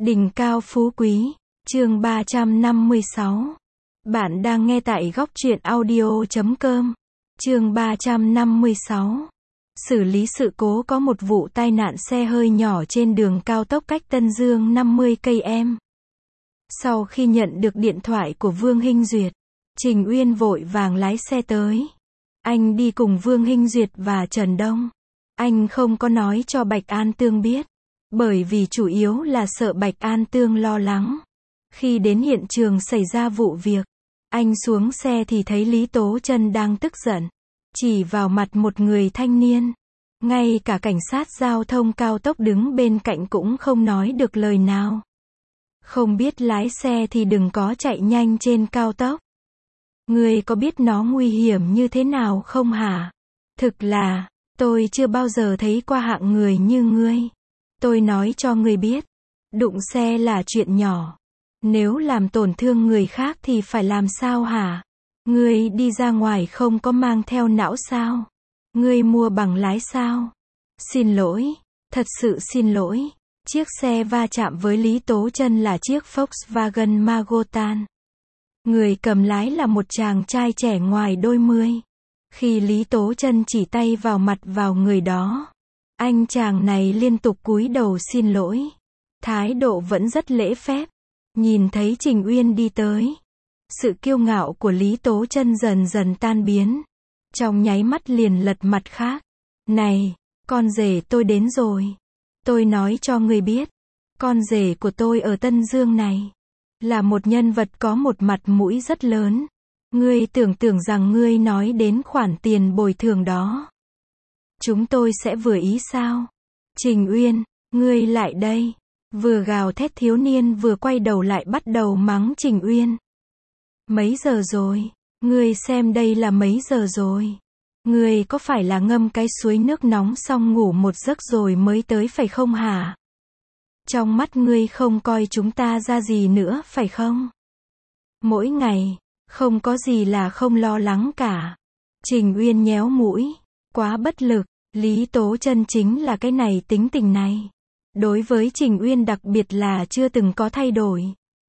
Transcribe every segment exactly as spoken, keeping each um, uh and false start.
Đỉnh cao phú quý, chương ba trăm năm mươi sáu. Bạn đang nghe tại góc truyện audio chấm com. Chương ba trăm năm mươi sáu. Xử lý sự cố có một vụ tai nạn xe hơi nhỏ trên đường cao tốc cách Tân Dương năm mươi ki lô mét. Sau khi nhận được điện thoại của Vương Hinh Duyệt, Trình Uyên vội vàng lái xe tới. Anh đi cùng Vương Hinh Duyệt và Trần Đông. Anh không có nói cho Bạch An Tương biết, bởi vì chủ yếu là sợ Bạch An Tương lo lắng. Khi đến hiện trường xảy ra vụ việc, anh xuống xe thì thấy Lý Tố Trân đang tức giận, chỉ vào mặt một người thanh niên. Ngay cả cảnh sát giao thông cao tốc đứng bên cạnh cũng không nói được lời nào. Không biết lái xe thì đừng có chạy nhanh trên cao tốc. Ngươi có biết nó nguy hiểm như thế nào không hả? Thực là, tôi chưa bao giờ thấy qua hạng người như ngươi. Tôi nói cho ngươi biết, đụng xe là chuyện nhỏ. Nếu làm tổn thương người khác thì phải làm sao hả? Ngươi đi ra ngoài không có mang theo não sao? Ngươi mua bằng lái sao? Xin lỗi, thật sự xin lỗi. Chiếc xe va chạm với Lý Tố Trân là chiếc Volkswagen Magotan. Người cầm lái là một chàng trai trẻ ngoài đôi mươi. Khi Lý Tố Trân chỉ tay vào mặt vào người đó, anh chàng này liên tục cúi đầu xin lỗi. Thái độ vẫn rất lễ phép. Nhìn thấy Trình Uyên đi tới, sự kiêu ngạo của Lý Tố Trân dần dần tan biến. Trong nháy mắt liền lật mặt khác. Này, con rể tôi đến rồi. Tôi nói cho ngươi biết, con rể của tôi ở Tân Dương này là một nhân vật có một mặt mũi rất lớn. Ngươi tưởng tưởng rằng ngươi nói đến khoản tiền bồi thường đó, chúng tôi sẽ vừa ý sao? Trình Uyên, ngươi lại đây. Vừa gào thét thiếu niên vừa quay đầu lại bắt đầu mắng Trình Uyên. Mấy giờ rồi? Ngươi xem đây là mấy giờ rồi? Ngươi có phải là ngâm cái suối nước nóng xong ngủ một giấc rồi mới tới phải không hả? Trong mắt ngươi không coi chúng ta ra gì nữa phải không? Mỗi ngày, không có gì là không lo lắng cả. Trình Uyên nhéo mũi, quá bất lực. Lý Tố Trân chính là cái này tính tình này. Đối với Trình Uyên đặc biệt là chưa từng có thay đổi.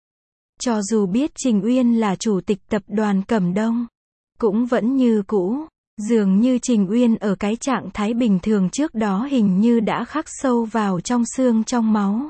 Cho dù biết Trình Uyên là chủ tịch tập đoàn Cẩm Đông, cũng vẫn như cũ. Dường như Trình Uyên ở cái trạng thái bình thường trước đó hình như đã khắc sâu vào trong xương trong máu.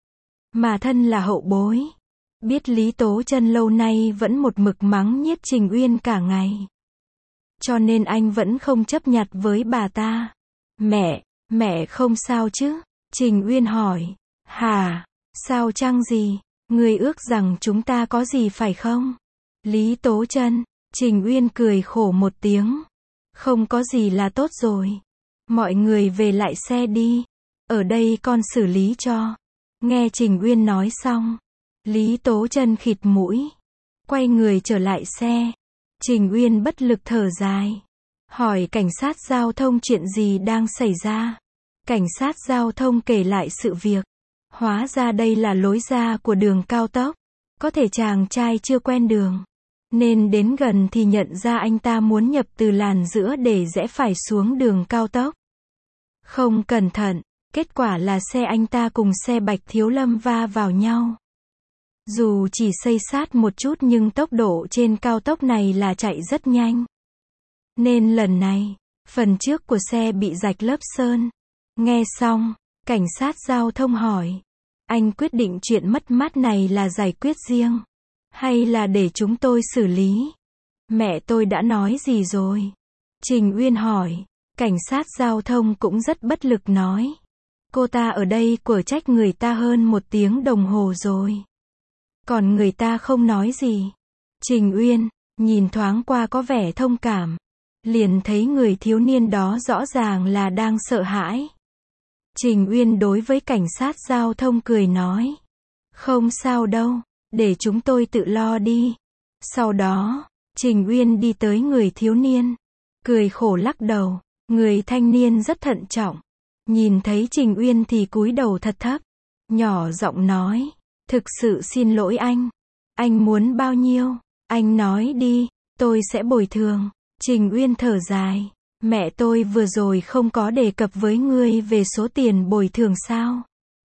Mà thân là hậu bối, biết Lý Tố Trân lâu nay vẫn một mực mắng nhiếc Trình Uyên cả ngày. Cho nên anh vẫn không chấp nhặt với bà ta. Mẹ, mẹ không sao chứ? Trình Uyên hỏi. Hả? Sao chăng gì? Ngươi ước rằng chúng ta có gì phải không? Lý Tố Trân. Trình Uyên cười khổ một tiếng. Không có gì là tốt rồi. Mọi người về lại xe đi. Ở đây con xử lý cho. Nghe Trình Uyên nói xong, Lý Tố Trân khịt mũi, quay người trở lại xe. Trình Uyên bất lực thở dài, hỏi cảnh sát giao thông chuyện gì đang xảy ra. Cảnh sát giao thông kể lại sự việc. Hóa ra đây là lối ra của đường cao tốc. Có thể chàng trai chưa quen đường, nên đến gần thì nhận ra anh ta muốn nhập từ làn giữa để rẽ phải xuống đường cao tốc. Không cẩn thận, kết quả là xe anh ta cùng xe Bạch Thiếu Lâm va vào nhau. Dù chỉ xây sát một chút nhưng tốc độ trên cao tốc này là chạy rất nhanh. Nên lần này, phần trước của xe bị rạch lớp sơn. Nghe xong, cảnh sát giao thông hỏi. Anh quyết định chuyện mất mát này là giải quyết riêng, hay là để chúng tôi xử lý? Mẹ tôi đã nói gì rồi? Trình Uyên hỏi. Cảnh sát giao thông cũng rất bất lực nói. Cô ta ở đây quở trách người ta hơn một tiếng đồng hồ rồi. Còn người ta không nói gì. Trình Uyên, nhìn thoáng qua có vẻ thông cảm. Liền thấy người thiếu niên đó rõ ràng là đang sợ hãi. Trình Uyên đối với cảnh sát giao thông cười nói. Không sao đâu, để chúng tôi tự lo đi. Sau đó, Trình Uyên đi tới người thiếu niên, cười khổ lắc đầu. Người thanh niên rất thận trọng. Nhìn thấy Trình Uyên thì cúi đầu thật thấp, nhỏ giọng nói. Thực sự xin lỗi anh. Anh muốn bao nhiêu? Anh nói đi, tôi sẽ bồi thường. Trình Uyên thở dài. Mẹ tôi vừa rồi không có đề cập với ngươi về số tiền bồi thường sao?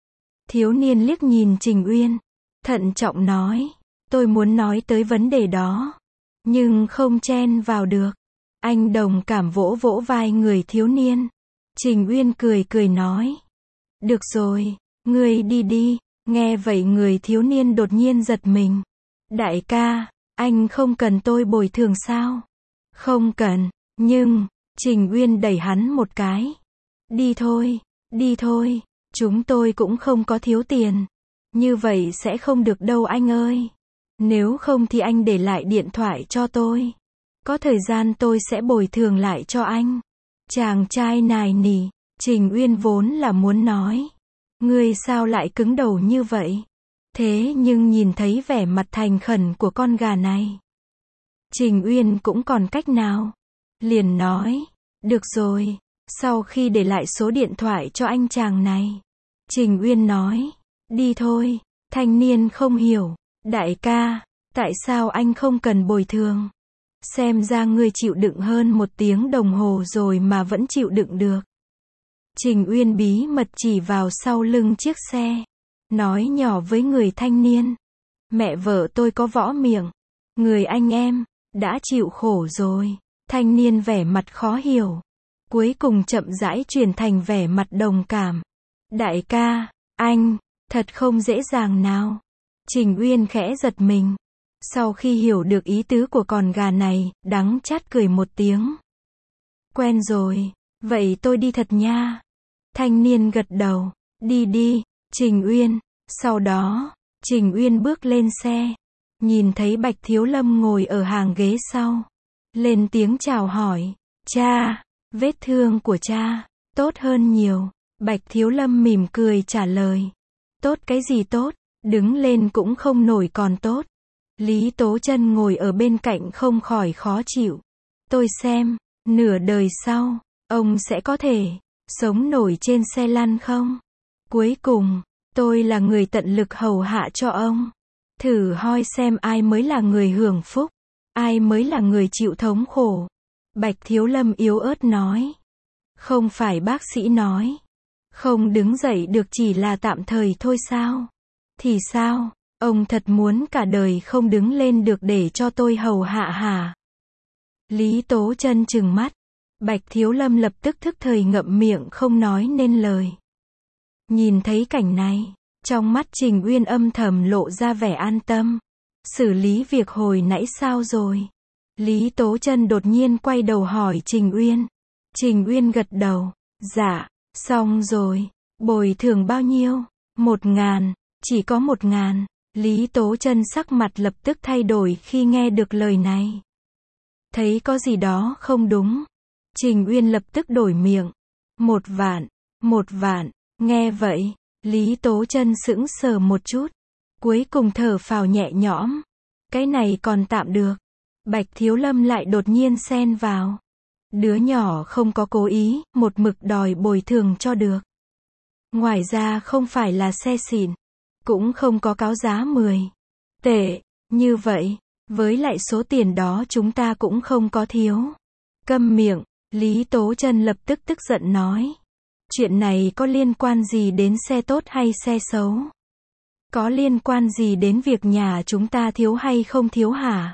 Thiếu niên liếc nhìn Trình Uyên, thận trọng nói, tôi muốn nói tới vấn đề đó, nhưng không chen vào được. Anh đồng cảm vỗ vỗ vai người thiếu niên. Trình Uyên cười cười nói, được rồi, ngươi đi đi. Nghe vậy người thiếu niên đột nhiên giật mình. Đại ca, anh không cần tôi bồi thường sao? Không cần, nhưng, Trình Uyên đẩy hắn một cái. Đi thôi, đi thôi, chúng tôi cũng không có thiếu tiền. Như vậy sẽ không được đâu anh ơi. Nếu không thì anh để lại điện thoại cho tôi. Có thời gian tôi sẽ bồi thường lại cho anh. Chàng trai nài nỉ, Trình Uyên vốn là muốn nói, ngươi sao lại cứng đầu như vậy? Thế nhưng nhìn thấy vẻ mặt thành khẩn của con gà này, Trình Uyên cũng còn cách nào. Liền nói, được rồi, sau khi để lại số điện thoại cho anh chàng này, Trình Uyên nói, đi thôi. Thanh niên không hiểu, đại ca, tại sao anh không cần bồi thường? Xem ra ngươi chịu đựng hơn một tiếng đồng hồ rồi mà vẫn chịu đựng được. Trình Uyên bí mật chỉ vào sau lưng chiếc xe, nói nhỏ với người thanh niên, mẹ vợ tôi có võ miệng, người anh em, đã chịu khổ rồi. Thanh niên vẻ mặt khó hiểu, cuối cùng chậm rãi chuyển thành vẻ mặt đồng cảm. Đại ca, anh, thật không dễ dàng nào. Trình Uyên khẽ giật mình. Sau khi hiểu được ý tứ của con gà này, đắng chát cười một tiếng. Quen rồi, vậy tôi đi thật nha. Thanh niên gật đầu, đi đi, Trình Uyên. Sau đó, Trình Uyên bước lên xe, nhìn thấy Bạch Thiếu Lâm ngồi ở hàng ghế sau. Lên tiếng chào hỏi, cha, vết thương của cha, tốt hơn nhiều. Bạch Thiếu Lâm mỉm cười trả lời, tốt cái gì tốt, đứng lên cũng không nổi còn tốt. Lý Tố Chân ngồi ở bên cạnh không khỏi khó chịu. Tôi xem, nửa đời sau, ông sẽ có thể sống nổi trên xe lăn không? Cuối cùng, tôi là người tận lực hầu hạ cho ông. Thử hoi xem ai mới là người hưởng phúc, ai mới là người chịu thống khổ. Bạch Thiếu Lâm yếu ớt nói. Không phải bác sĩ nói, không đứng dậy được chỉ là tạm thời thôi sao? Thì sao? Ông thật muốn cả đời không đứng lên được để cho tôi hầu hạ hả? Lý Tố Chân trừng mắt. Bạch Thiếu Lâm lập tức thức thời ngậm miệng không nói nên lời. Nhìn thấy cảnh này, trong mắt Trình Uyên âm thầm lộ ra vẻ an tâm. Xử lý việc hồi nãy sao rồi? Lý Tố Chân đột nhiên quay đầu hỏi Trình Uyên. Trình Uyên gật đầu. Dạ, xong rồi. Bồi thường bao nhiêu? Một ngàn. Chỉ có một ngàn. Lý Tố Chân sắc mặt lập tức thay đổi khi nghe được lời này. Thấy có gì đó không đúng. Trình Uyên lập tức đổi miệng. Một vạn. Một vạn. Nghe vậy, Lý Tố Chân sững sờ một chút. Cuối cùng thở phào nhẹ nhõm. Cái này còn tạm được. Bạch Thiếu Lâm lại đột nhiên xen vào. Đứa nhỏ không có cố ý, một mực đòi bồi thường cho được. Ngoài ra không phải là xe xịn, cũng không có cáo giá mười tệ. Như vậy, với lại số tiền đó chúng ta cũng không có thiếu. Câm miệng, Lý Tố Chân lập tức tức giận nói. Chuyện này có liên quan gì đến xe tốt hay xe xấu? Có liên quan gì đến việc nhà chúng ta thiếu hay không thiếu hả?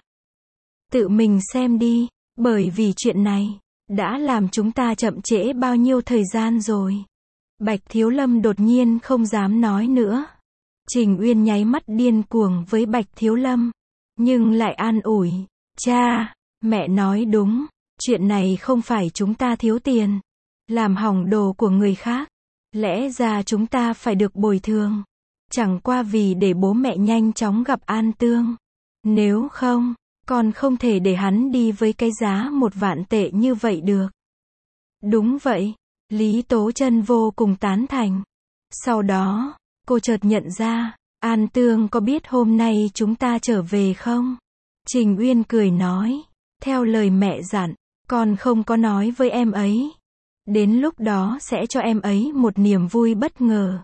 Tự mình xem đi, bởi vì chuyện này đã làm chúng ta chậm trễ bao nhiêu thời gian rồi. Bạch Thiếu Lâm đột nhiên không dám nói nữa. Trình Uyên nháy mắt điên cuồng với Bạch Thiếu Lâm, nhưng lại an ủi. Cha, mẹ nói đúng, chuyện này không phải chúng ta thiếu tiền, làm hỏng đồ của người khác. Lẽ ra chúng ta phải được bồi thường. Chẳng qua vì để bố mẹ nhanh chóng gặp An Tương. Nếu không, con không thể để hắn đi với cái giá một vạn tệ như vậy được. Đúng vậy, Lý Tố Chân vô cùng tán thành. Sau đó, cô chợt nhận ra, An Tương có biết hôm nay chúng ta trở về không? Trình Uyên cười nói, theo lời mẹ dặn, con không có nói với em ấy. Đến lúc đó sẽ cho em ấy một niềm vui bất ngờ.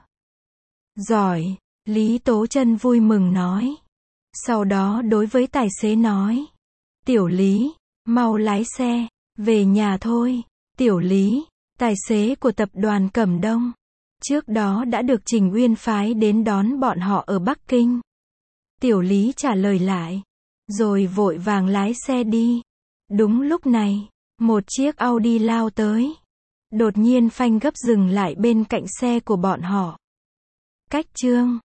Giỏi, Lý Tố Chân vui mừng nói. Sau đó đối với tài xế nói. Tiểu Lý, mau lái xe, về nhà thôi. Tiểu Lý, tài xế của tập đoàn Cẩm Đông, Trước đó đã được Trình Uyên phái đến đón bọn họ ở Bắc Kinh. Tiểu Lý trả lời lại. Rồi vội vàng lái xe đi. Đúng lúc này, một chiếc Audi lao tới. Đột nhiên phanh gấp dừng lại bên cạnh xe của bọn họ. Cách Trương